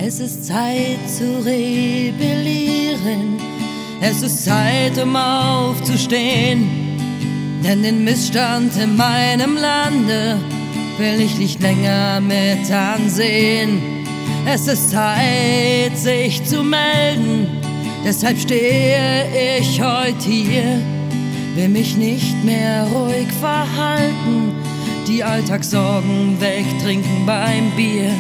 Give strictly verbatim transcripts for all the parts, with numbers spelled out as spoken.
Es ist Zeit zu rebellieren, es ist Zeit, um aufzustehen, denn den Missstand in meinem Lande will ich nicht länger mit ansehen. Es ist Zeit, sich zu melden, deshalb stehe ich heute hier, will mich nicht mehr ruhig verhalten, die Alltagssorgen wegtrinken beim Bier.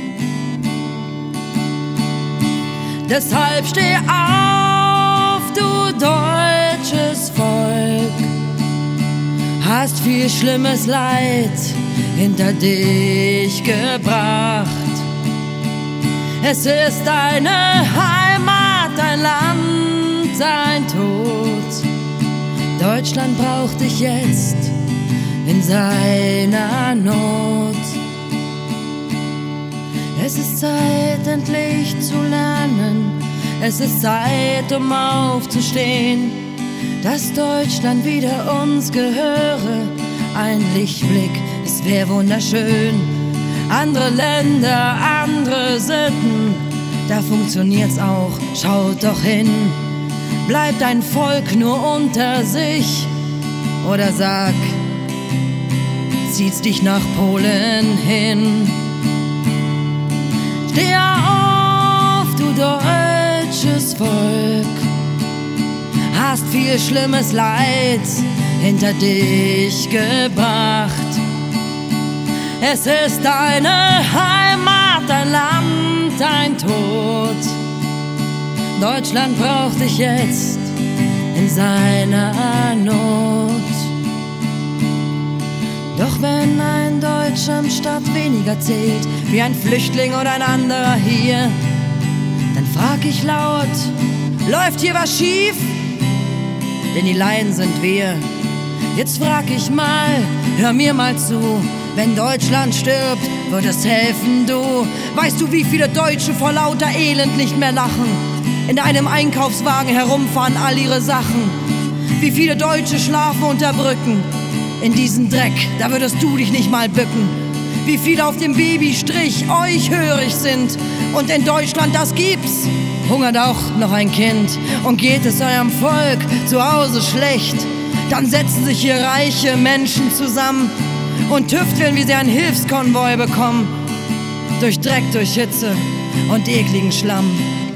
Deshalb steh auf, du deutsches Volk, hast viel schlimmes Leid hinter dich gebracht. Es ist deine Heimat, dein Land, dein Tod. Deutschland braucht dich jetzt in seiner Not. Es ist Zeit, endlich zu lernen. Es ist Zeit, um aufzustehen, dass Deutschland wieder uns gehöre. Ein Lichtblick, es wäre wunderschön. Andere Länder, andere Sitten, da funktioniert's auch, schaut doch hin. Bleibt ein Volk nur unter sich? Oder sag, zieht's dich nach Polen hin? Steh auf, du deutsches Volk, hast viel schlimmes Leid hinter dich gebracht. Es ist deine Heimat, dein Land, dein Tod. Deutschland braucht dich jetzt in seiner Not. Doch wenn ein Deutscher im Stadt weniger zählt, wie ein Flüchtling oder ein anderer hier, dann frag ich laut, läuft hier was schief? Denn die Laien sind wir. Jetzt frag ich mal, hör mir mal zu, wenn Deutschland stirbt, wird es helfen, du. Weißt du, wie viele Deutsche vor lauter Elend nicht mehr lachen, in einem Einkaufswagen herumfahren all ihre Sachen? Wie viele Deutsche schlafen unter Brücken? In diesen Dreck, da würdest du dich nicht mal bücken. Wie viele auf dem Babystrich euch hörig sind und in Deutschland das gibt's. Hungert auch noch ein Kind und geht es eurem Volk zu Hause schlecht, dann setzen sich hier reiche Menschen zusammen und tüfteln, wie sie einen Hilfskonvoi bekommen. Durch Dreck, durch Hitze und ekligen Schlamm.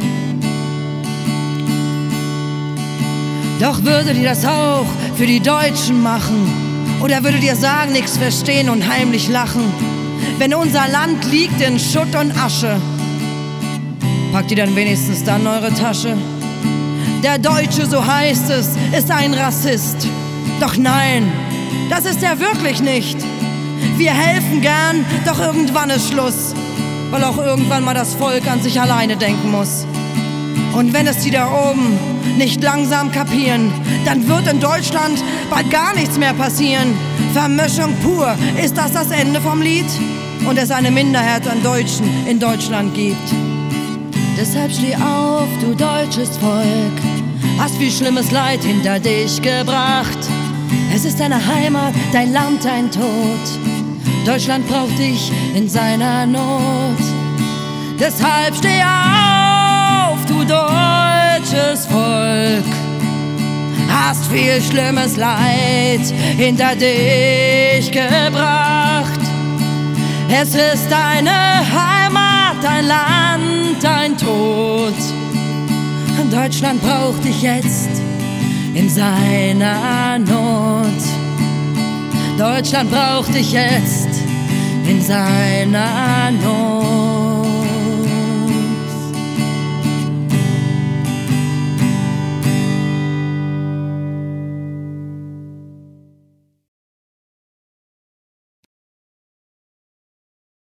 Doch würdet ihr das auch für die Deutschen machen? Oder würdet ihr sagen, nichts verstehen und heimlich lachen? Wenn unser Land liegt in Schutt und Asche, packt ihr dann wenigstens dann eure Tasche? Der Deutsche, so heißt es, ist ein Rassist. Doch nein, das ist er wirklich nicht. Wir helfen gern, doch irgendwann ist Schluss, weil auch irgendwann mal das Volk an sich alleine denken muss. Und wenn es die da oben nicht langsam kapieren, dann wird in Deutschland bald gar nichts mehr passieren. Vermischung pur, ist das das Ende vom Lied? Und es eine Minderheit an Deutschen in Deutschland gibt. Deshalb steh auf, du deutsches Volk, hast viel schlimmes Leid hinter dich gebracht. Es ist deine Heimat, dein Land, dein Tod. Deutschland braucht dich in seiner Not. Deshalb steh auf, du deutsches Volk, hast viel schlimmes Leid hinter dich gebracht. Es ist deine Heimat, dein Land, dein Tod. Deutschland braucht dich jetzt in seiner Not. Deutschland braucht dich jetzt in seiner Not.